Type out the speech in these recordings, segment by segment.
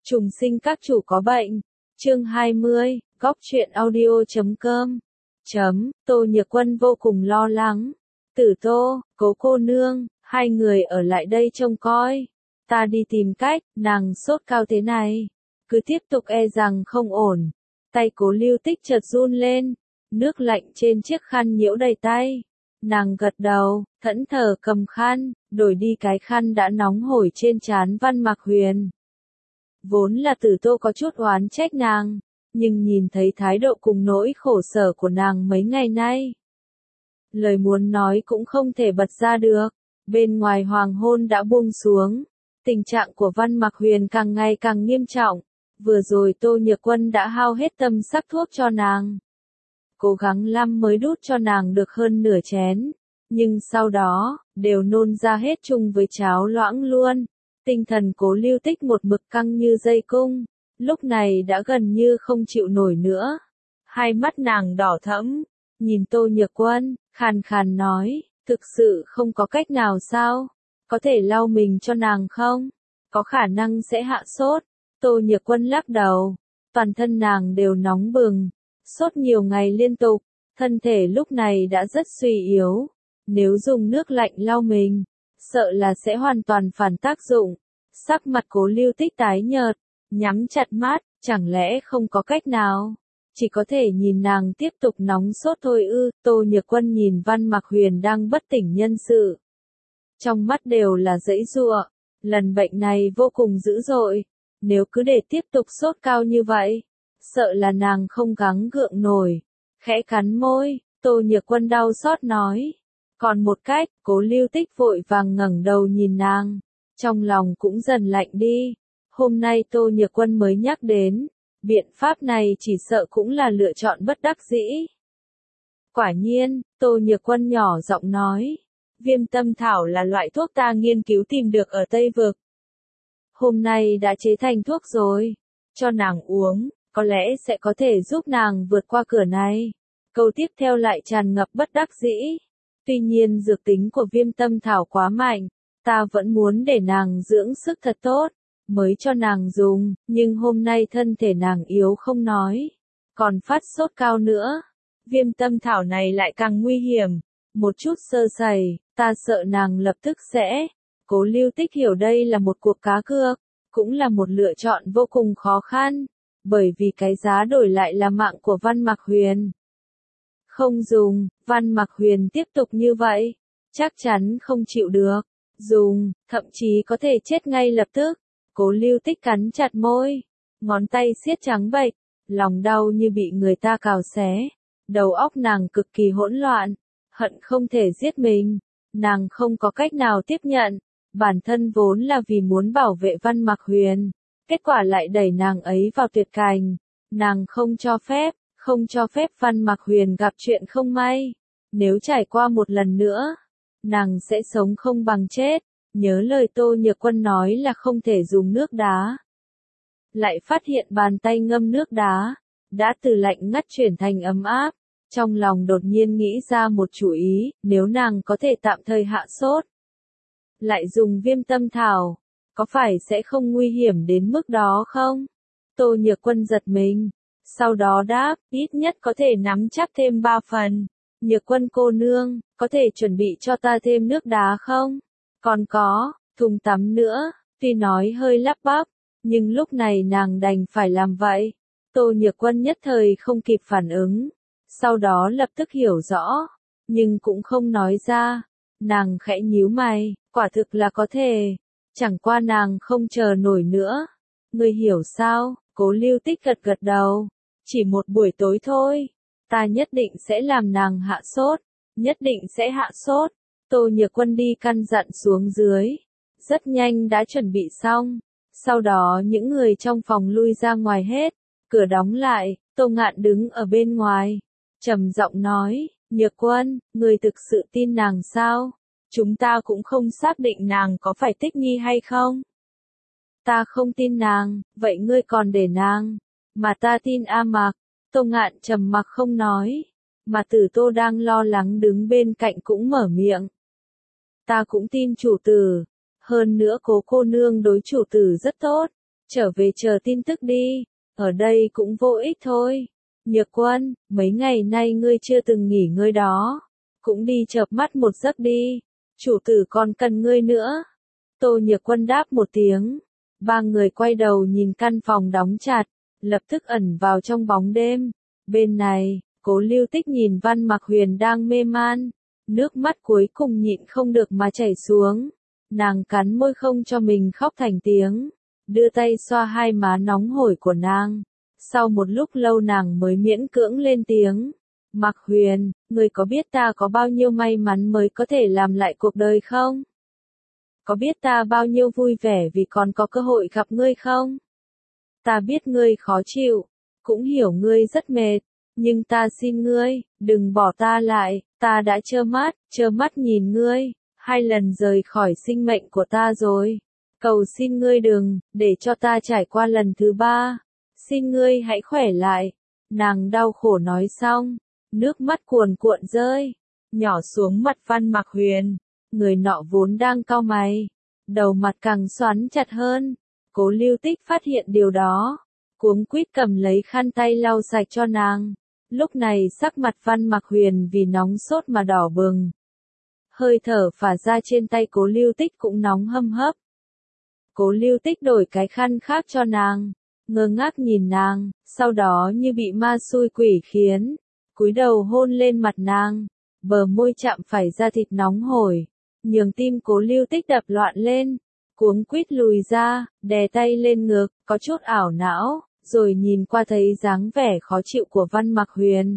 Trùng sinh các chủ có bệnh. Chương 20, góc truyện audio.com. Tô Nhược Quân vô cùng lo lắng. Tử Tô, Cố cô nương, hai người ở lại đây trông coi. Ta đi tìm cách, nàng sốt cao thế này. Cứ tiếp tục e rằng không ổn. Tay Cố Lưu Tích chợt run lên. Nước lạnh trên chiếc khăn nhiễu đầy tay. Nàng gật đầu, thẫn thờ cầm khăn, đổi đi cái khăn đã nóng hổi trên trán Văn Mạc Huyền. Vốn là Tử Tô có chút oán trách nàng, nhưng nhìn thấy thái độ cùng nỗi khổ sở của nàng mấy ngày nay. Lời muốn nói cũng không thể bật ra được, bên ngoài hoàng hôn đã buông xuống, tình trạng của Văn Mạc Huyền càng ngày càng nghiêm trọng, vừa rồi Tô Nhược Quân đã hao hết tâm sắc thuốc cho nàng. Cố gắng lắm mới đút cho nàng được hơn nửa chén, nhưng sau đó, đều nôn ra hết chung với cháo loãng luôn. Tinh thần Cố Lưu Tích một mực căng như dây cung, lúc này đã gần như không chịu nổi nữa. Hai mắt nàng đỏ thẫm, nhìn Tô Nhược Quân, khàn khàn nói, thực sự không có cách nào sao? Có thể lau mình cho nàng không? Có khả năng sẽ hạ sốt. Tô Nhược Quân lắc đầu, toàn thân nàng đều nóng bừng, sốt nhiều ngày liên tục, thân thể lúc này đã rất suy yếu. Nếu dùng nước lạnh lau mình, sợ là sẽ hoàn toàn phản tác dụng. Sắc mặt Cố Lưu Tích tái nhợt, nhắm chặt mắt, chẳng lẽ không có cách nào? Chỉ có thể nhìn nàng tiếp tục nóng sốt thôi ư? Tô Nhược Quân nhìn Văn Mạc Huyền đang bất tỉnh nhân sự. Trong mắt đều là giãy giụa, lần bệnh này vô cùng dữ dội, nếu cứ để tiếp tục sốt cao như vậy, sợ là nàng không gắng gượng nổi. Khẽ cắn môi, Tô Nhược Quân đau xót nói. Còn một cách, Cố Lưu Tích vội vàng ngẩng đầu nhìn nàng, trong lòng cũng dần lạnh đi. Hôm nay Tô Nhược Quân mới nhắc đến, biện pháp này chỉ sợ cũng là lựa chọn bất đắc dĩ. Quả nhiên, Tô Nhược Quân nhỏ giọng nói, viêm tâm thảo là loại thuốc ta nghiên cứu tìm được ở Tây Vực. Hôm nay đã chế thành thuốc rồi, cho nàng uống, có lẽ sẽ có thể giúp nàng vượt qua cửa này. Câu tiếp theo lại tràn ngập bất đắc dĩ. Tuy nhiên dược tính của viêm tâm thảo quá mạnh, ta vẫn muốn để nàng dưỡng sức thật tốt, mới cho nàng dùng, nhưng hôm nay thân thể nàng yếu không nói, còn phát sốt cao nữa. Viêm tâm thảo này lại càng nguy hiểm, một chút sơ sẩy, ta sợ nàng lập tức sẽ. Cố Lưu Tích hiểu đây là một cuộc cá cược, cũng là một lựa chọn vô cùng khó khăn, bởi vì cái giá đổi lại là mạng của Văn Mạc Huyền. Không dùng, Văn Mạc Huyền tiếp tục như vậy, chắc chắn không chịu được. Dùng, thậm chí có thể chết ngay lập tức. Cố Lưu Tích cắn chặt môi, ngón tay siết trắng bệch, lòng đau như bị người ta cào xé. Đầu óc nàng cực kỳ hỗn loạn, hận không thể giết mình. Nàng không có cách nào tiếp nhận, bản thân vốn là vì muốn bảo vệ Văn Mạc Huyền, kết quả lại đẩy nàng ấy vào tuyệt cảnh. Nàng không cho phép Văn Mạc Huyền gặp chuyện không may. Nếu trải qua một lần nữa, nàng sẽ sống không bằng chết. Nhớ lời Tô Nhược Quân nói là không thể dùng nước đá. Lại phát hiện bàn tay ngâm nước đá, đã từ lạnh ngắt chuyển thành ấm áp. Trong lòng đột nhiên nghĩ ra một chủ ý, nếu nàng có thể tạm thời hạ sốt, lại dùng viêm tâm thảo, có phải sẽ không nguy hiểm đến mức đó không? Tô Nhược Quân giật mình, sau đó đáp, ít nhất có thể nắm chắc thêm 3 phần. Nhược Quân cô nương, có thể chuẩn bị cho ta thêm nước đá không? Còn có, thùng tắm nữa. Tuy nói hơi lắp bắp, nhưng lúc này nàng đành phải làm vậy. Tô Nhược Quân nhất thời không kịp phản ứng, sau đó lập tức hiểu rõ, nhưng cũng không nói ra. Nàng khẽ nhíu mày, quả thực là có thể, chẳng qua nàng không chờ nổi nữa. Ngươi hiểu sao? Cố Lưu Tích gật gật đầu, chỉ một buổi tối thôi, ta nhất định sẽ làm nàng hạ sốt, nhất định sẽ hạ sốt. Tô Nhược Quân đi căn dặn xuống dưới, rất nhanh đã chuẩn bị xong. Sau đó những người trong phòng lui ra ngoài hết, cửa đóng lại. Tô Ngạn đứng ở bên ngoài, trầm giọng nói, Nhược Quân, ngươi thực sự tin nàng sao? Chúng ta cũng không xác định nàng có phải Tích Nhi hay không. Ta không tin nàng, vậy ngươi còn để nàng, mà ta tin A Mạc. Tô Ngạn trầm mặc không nói, mà Tử Tô đang lo lắng đứng bên cạnh cũng mở miệng. Ta cũng tin chủ tử, hơn nữa Cố cô nương đối chủ tử rất tốt, trở về chờ tin tức đi, ở đây cũng vô ích thôi. Nhược Quân, mấy ngày nay ngươi chưa từng nghỉ ngơi đó, cũng đi chợp mắt một giấc đi, chủ tử còn cần ngươi nữa. Tô Nhược Quân đáp một tiếng, ba người quay đầu nhìn căn phòng đóng chặt, lập tức ẩn vào trong bóng đêm. Bên này, Cố Lưu Tích nhìn Văn Mặc Huyền đang mê man, nước mắt cuối cùng nhịn không được mà chảy xuống. Nàng cắn môi không cho mình khóc thành tiếng, đưa tay xoa hai má nóng hổi của nàng. Sau một lúc lâu nàng mới miễn cưỡng lên tiếng. Mặc Huyền, ngươi có biết ta có bao nhiêu may mắn mới có thể làm lại cuộc đời không? Có biết ta bao nhiêu vui vẻ vì còn có cơ hội gặp ngươi không? Ta biết ngươi khó chịu, cũng hiểu ngươi rất mệt, nhưng ta xin ngươi, đừng bỏ ta lại, ta đã trơ mắt nhìn ngươi, 2 lần rời khỏi sinh mệnh của ta rồi. Cầu xin ngươi đừng, để cho ta trải qua lần thứ 3. Xin ngươi hãy khỏe lại. Nàng đau khổ nói xong, nước mắt cuồn cuộn rơi, nhỏ xuống mặt Văn Mặc Huyền. Người nọ vốn đang cau mày, đầu mặt càng xoắn chặt hơn. Cố Lưu Tích phát hiện điều đó, cuống quýt cầm lấy khăn tay lau sạch cho nàng. Lúc này sắc mặt Văn Mặc Huyền vì nóng sốt mà đỏ bừng. Hơi thở phả ra trên tay Cố Lưu Tích cũng nóng hâm hấp. Cố Lưu Tích đổi cái khăn khác cho nàng, ngơ ngác nhìn nàng, sau đó như bị ma xui quỷ khiến, cúi đầu hôn lên mặt nàng, bờ môi chạm phải da thịt nóng hổi, nhường tim Cố Lưu Tích đập loạn lên, cuống quýt lùi ra, đè tay lên ngực, có chút ảo não, rồi nhìn qua thấy dáng vẻ khó chịu của Văn Mặc Huyền.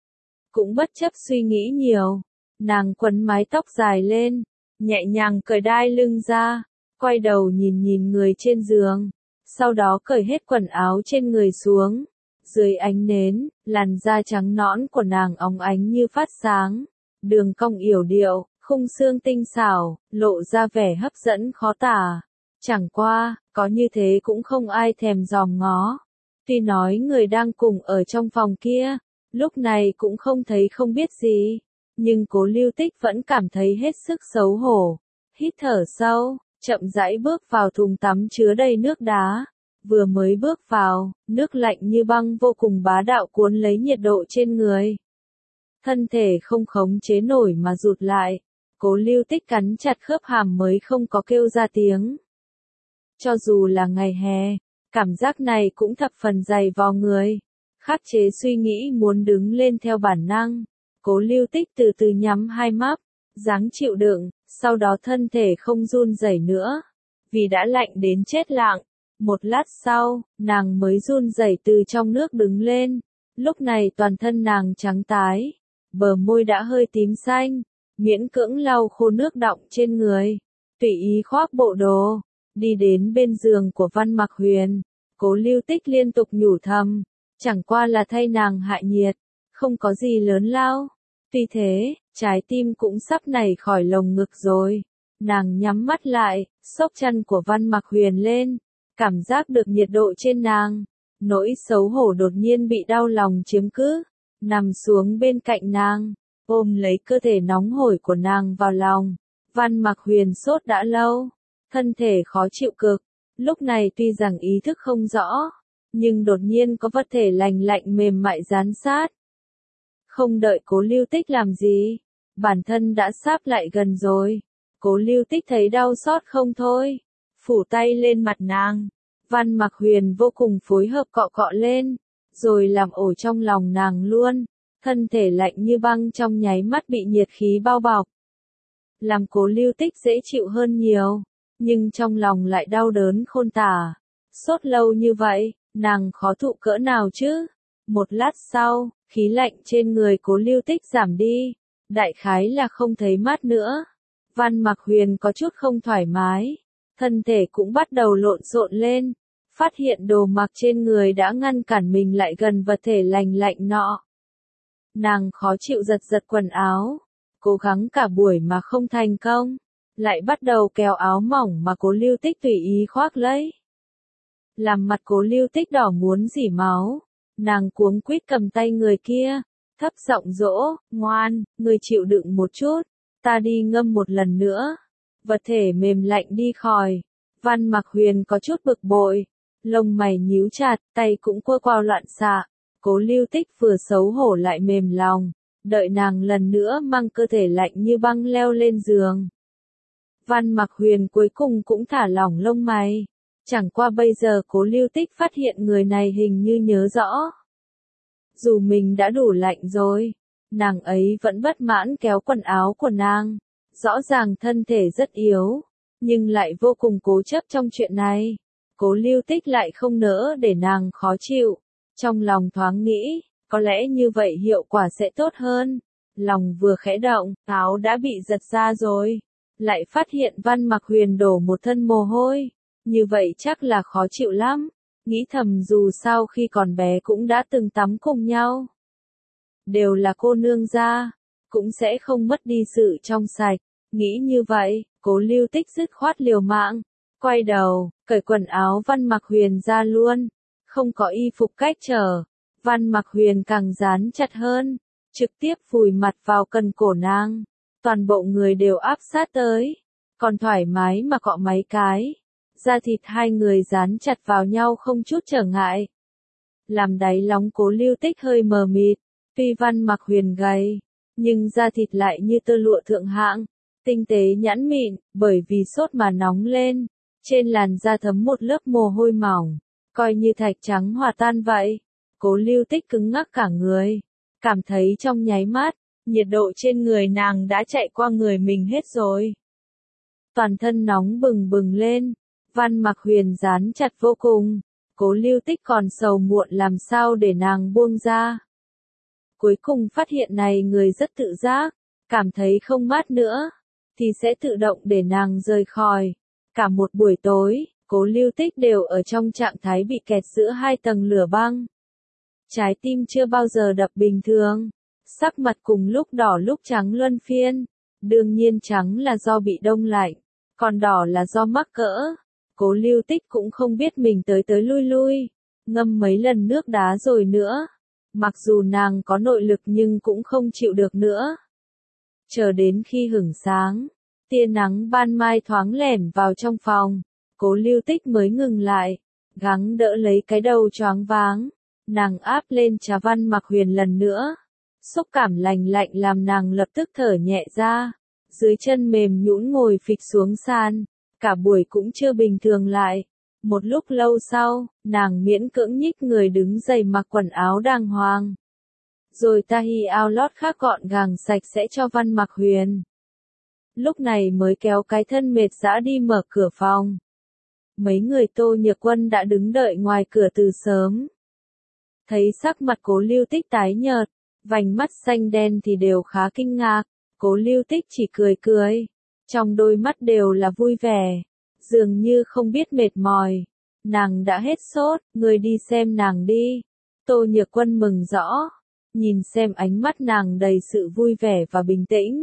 Cũng bất chấp suy nghĩ nhiều, nàng quấn mái tóc dài lên, nhẹ nhàng cởi đai lưng ra, quay đầu nhìn người trên giường, sau đó cởi hết quần áo trên người xuống. Dưới ánh nến, làn da trắng nõn của nàng óng ánh như phát sáng, đường cong yểu điệu, khung xương tinh xảo, lộ ra vẻ hấp dẫn khó tả. Chẳng qua, có như thế cũng không ai thèm dòm ngó. Tuy nói người đang cùng ở trong phòng kia, lúc này cũng không thấy không biết gì, nhưng Cố Lưu Tích vẫn cảm thấy hết sức xấu hổ. Hít thở sâu, chậm rãi bước vào thùng tắm chứa đầy nước đá. Vừa mới bước vào, nước lạnh như băng vô cùng bá đạo cuốn lấy nhiệt độ trên người. Thân thể không khống chế nổi mà rụt lại, Cố Lưu Tích cắn chặt khớp hàm mới không có kêu ra tiếng. Cho dù là ngày hè, cảm giác này cũng thập phần dày vò người. Khắc chế suy nghĩ muốn đứng lên theo bản năng, Cố Lưu Tích từ từ nhắm hai mắt, dáng chịu đựng, sau đó thân thể không run rẩy nữa, vì đã lạnh đến chết lặng. Một lát sau, nàng mới run rẩy từ trong nước đứng lên. Lúc này toàn thân nàng trắng tái, bờ môi đã hơi tím xanh, miễn cưỡng lau khô nước đọng trên người, tùy ý khoác bộ đồ, đi đến bên giường của Văn Mặc Huyền. Cố Lưu Tích liên tục nhủ thầm, chẳng qua là thay nàng hạ nhiệt, không có gì lớn lao. Tuy thế, trái tim cũng sắp nảy khỏi lồng ngực rồi. Nàng nhắm mắt lại, xốc chân của Văn Mặc Huyền lên, cảm giác được nhiệt độ trên nàng. Nỗi xấu hổ đột nhiên bị đau lòng chiếm cứ, nằm xuống bên cạnh nàng, ôm lấy cơ thể nóng hổi của nàng vào lòng. Văn Mặc Huyền sốt đã lâu, thân thể khó chịu cực, lúc này tuy rằng ý thức không rõ, nhưng đột nhiên có vật thể lành lạnh mềm mại dán sát. Không đợi Cố Lưu Tích làm gì, bản thân đã sáp lại gần rồi. Cố Lưu Tích thấy đau xót không thôi, phủ tay lên mặt nàng. Văn Mặc Huyền vô cùng phối hợp cọ cọ lên, rồi làm ổ trong lòng nàng luôn. Thân thể lạnh như băng trong nháy mắt bị nhiệt khí bao bọc, làm Cố Lưu Tích dễ chịu hơn nhiều, nhưng trong lòng lại đau đớn khôn tả. Sốt lâu như vậy, nàng khó thụ cỡ nào chứ? Một lát sau, khí lạnh trên người Cố Lưu Tích giảm đi, đại khái là không thấy mát nữa. Văn Mặc Huyền có chút không thoải mái, thân thể cũng bắt đầu lộn xộn lên, phát hiện đồ mặc trên người đã ngăn cản mình lại gần vật thể lành lạnh nọ. Nàng khó chịu giật giật quần áo, cố gắng cả buổi mà không thành công, lại bắt đầu kéo áo mỏng mà Cố Lưu Tích tùy ý khoác lấy. Làm mặt Cố Lưu Tích đỏ muốn rỉ máu, nàng cuống quýt cầm tay người kia, thấp giọng dỗ, ngoan, người chịu đựng một chút, ta đi ngâm một lần nữa. Vật thể mềm lạnh đi khỏi, Văn Mặc Huyền có chút bực bội, Lông mày nhíu chặt, tay cũng quơ quao loạn xạ. Cố Lưu Tích vừa xấu hổ lại mềm lòng, đợi nàng lần nữa mang cơ thể lạnh như băng leo lên giường. Văn Mặc Huyền cuối cùng cũng thả lỏng lông mày. Chẳng qua bây giờ Cố Lưu Tích phát hiện người này hình như nhớ rõ. Dù mình đã đủ lạnh rồi, nàng ấy vẫn bất mãn kéo quần áo của nàng. Rõ ràng thân thể rất yếu, nhưng lại vô cùng cố chấp trong chuyện này. Cố Lưu Tích lại không nỡ để nàng khó chịu. Trong lòng thoáng nghĩ, có lẽ như vậy hiệu quả sẽ tốt hơn. Lòng vừa khẽ động, áo đã bị giật ra rồi. Lại phát hiện Văn Mặc Huyền đổ một thân mồ hôi. Như vậy chắc là khó chịu lắm. Nghĩ thầm dù sao khi còn bé cũng đã từng tắm cùng nhau. Đều là cô nương gia, cũng sẽ không mất đi sự trong sạch. Nghĩ như vậy, Cố Lưu Tích dứt khoát liều mạng. Quay đầu, cởi quần áo Văn Mặc Huyền ra luôn. Không có y phục cách trở. Văn Mặc Huyền càng dán chặt hơn. Trực tiếp vùi mặt vào cần cổ nàng. Toàn bộ người đều áp sát tới. Còn thoải mái mà cọ mấy cái. Da thịt hai người dán chặt vào nhau không chút trở ngại. Làm đáy lòng Cố Lưu Tích hơi mờ mịt. Tuy Văn Mặc Huyền gầy, nhưng da thịt lại như tơ lụa thượng hạng. Tinh tế nhẵn mịn, bởi vì sốt mà nóng lên. Trên làn da thấm một lớp mồ hôi mỏng. Coi như thạch trắng hòa tan vậy. Cố Lưu Tích cứng ngắc cả người. Cảm thấy trong nháy mắt, nhiệt độ trên người nàng đã chạy qua người mình hết rồi. Toàn thân nóng bừng bừng lên. Văn Mặc Huyền dán chặt vô cùng. Cố Lưu Tích còn sầu muộn làm sao để nàng buông ra. Cuối cùng phát hiện này người rất tự giác. Cảm thấy không mát nữa, thì sẽ tự động để nàng rời khỏi. Cả một buổi tối, Cố Lưu Tích đều ở trong trạng thái bị kẹt giữa hai tầng lửa băng. Trái tim chưa bao giờ đập bình thường. Sắc mặt cùng lúc đỏ lúc trắng luân phiên. Đương nhiên trắng là do bị đông lạnh, còn đỏ là do mắc cỡ. Cố Lưu Tích cũng không biết mình tới tới lui lui, ngâm mấy lần nước đá rồi nữa. Mặc dù nàng có nội lực nhưng cũng không chịu được nữa. Chờ đến khi hửng sáng, tia nắng ban mai thoáng lẻn vào trong phòng, Cố Lưu Tích mới ngừng lại, gắng đỡ lấy cái đầu choáng váng. Nàng áp lên trà Văn Mặc Huyền lần nữa. Xúc cảm lành lạnh làm nàng lập tức thở nhẹ ra. Dưới chân mềm nhũn ngồi phịch xuống sàn. Cả buổi cũng chưa bình thường lại. Một lúc lâu sau, nàng miễn cưỡng nhích người đứng dậy mặc quần áo đàng hoàng. Rồi tahi áo lót khác gọn gàng sạch sẽ cho Văn Mặc Huyền. Lúc này mới kéo cái thân mệt dã đi mở cửa phòng. Mấy người Tô Nhược Quân đã đứng đợi ngoài cửa từ sớm. Thấy sắc mặt Cố Lưu Tích tái nhợt, vành mắt xanh đen thì đều khá kinh ngạc. Cố Lưu Tích chỉ cười cười, trong đôi mắt đều là vui vẻ, dường như không biết mệt mỏi. Nàng đã hết sốt, ngươi đi xem nàng đi. Tô Nhược Quân mừng rõ, nhìn xem ánh mắt nàng đầy sự vui vẻ và bình tĩnh.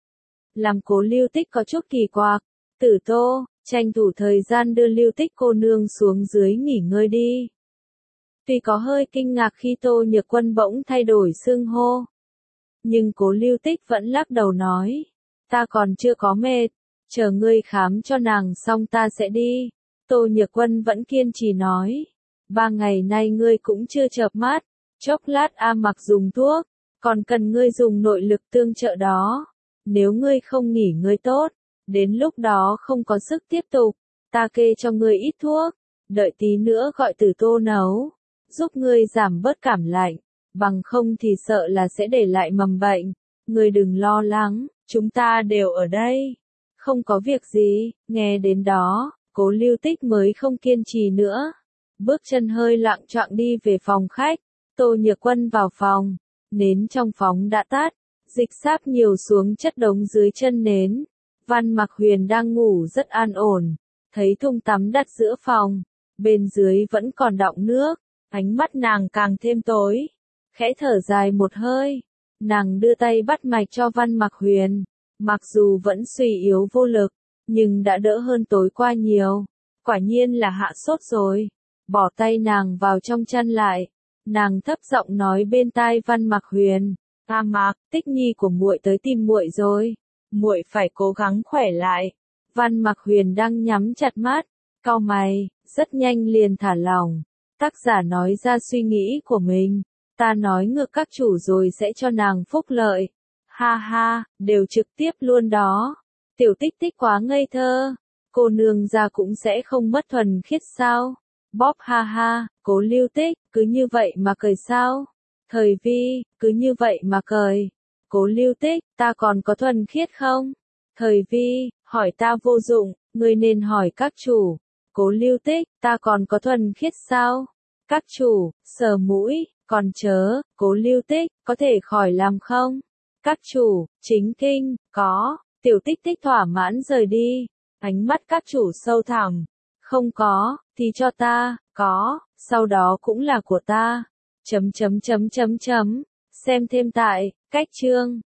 Làm Cố Lưu Tích có chút kỳ quặc. Tử Tô, tranh thủ thời gian đưa Lưu Tích cô nương xuống dưới nghỉ ngơi đi. Tuy có hơi kinh ngạc khi Tô Nhược Quân bỗng thay đổi xưng hô, nhưng Cố Lưu Tích vẫn lắc đầu nói, ta còn chưa có mệt, chờ ngươi khám cho nàng xong ta sẽ đi. Tô Nhược Quân vẫn kiên trì nói, 3 ngày nay ngươi cũng chưa chợp mắt, chốc lát A Mặc dùng thuốc, còn cần ngươi dùng nội lực tương trợ đó. Nếu ngươi không nghỉ ngơi tốt, đến lúc đó không có sức tiếp tục, ta kê cho ngươi ít thuốc, đợi tí nữa gọi Tử Tô nấu, giúp ngươi giảm bớt cảm lạnh, bằng không thì sợ là sẽ để lại mầm bệnh. Ngươi đừng lo lắng, chúng ta đều ở đây, không có việc gì. Nghe đến đó, Cố Lưu Tích mới không kiên trì nữa, bước chân hơi loạng choạng đi về phòng khách. Tô Nhược Quân vào phòng, nến trong phòng đã tắt, dịch sáp nhiều xuống chất đống dưới chân nến. Văn Mặc Huyền đang ngủ rất an ổn, thấy thùng tắm đặt giữa phòng, bên dưới vẫn còn đọng nước, ánh mắt nàng càng thêm tối, khẽ thở dài một hơi, nàng đưa tay bắt mạch cho Văn Mặc Huyền, mặc dù vẫn suy yếu vô lực, nhưng đã đỡ hơn tối qua nhiều, quả nhiên là hạ sốt rồi. Bỏ tay nàng vào trong chăn lại, nàng thấp giọng nói bên tai Văn Mặc Huyền, "A Mặc, Tích Nhi của muội tới tìm muội rồi, muội phải cố gắng khỏe lại." Văn Mặc Huyền đang nhắm chặt mắt, cau mày, rất nhanh liền thả lỏng. Tác giả nói ra suy nghĩ của mình. Ta nói ngược các chủ rồi sẽ cho nàng phúc lợi. Ha ha, đều trực tiếp luôn đó. Tiểu Tích Tích quá ngây thơ. Cô nương gia cũng sẽ không mất thuần khiết sao? Bóp ha ha, Cố Lưu Tích, cứ như vậy mà cười sao? Thời Vi, cứ như vậy mà cười. Cố Lưu Tích, ta còn có thuần khiết không? Thời Vi, hỏi ta vô dụng, ngươi nên hỏi các chủ. Cố Lưu Tích, ta còn có thuần khiết sao? Các chủ, sờ mũi, còn chớ, Cố Lưu Tích, có thể khỏi làm không? Các chủ, chính kinh, có. Tiểu Tích Tích thỏa mãn rời đi. Ánh mắt các chủ sâu thẳm. Không có, thì cho ta, có, sau đó cũng là của ta. Xem thêm tại, cách chương.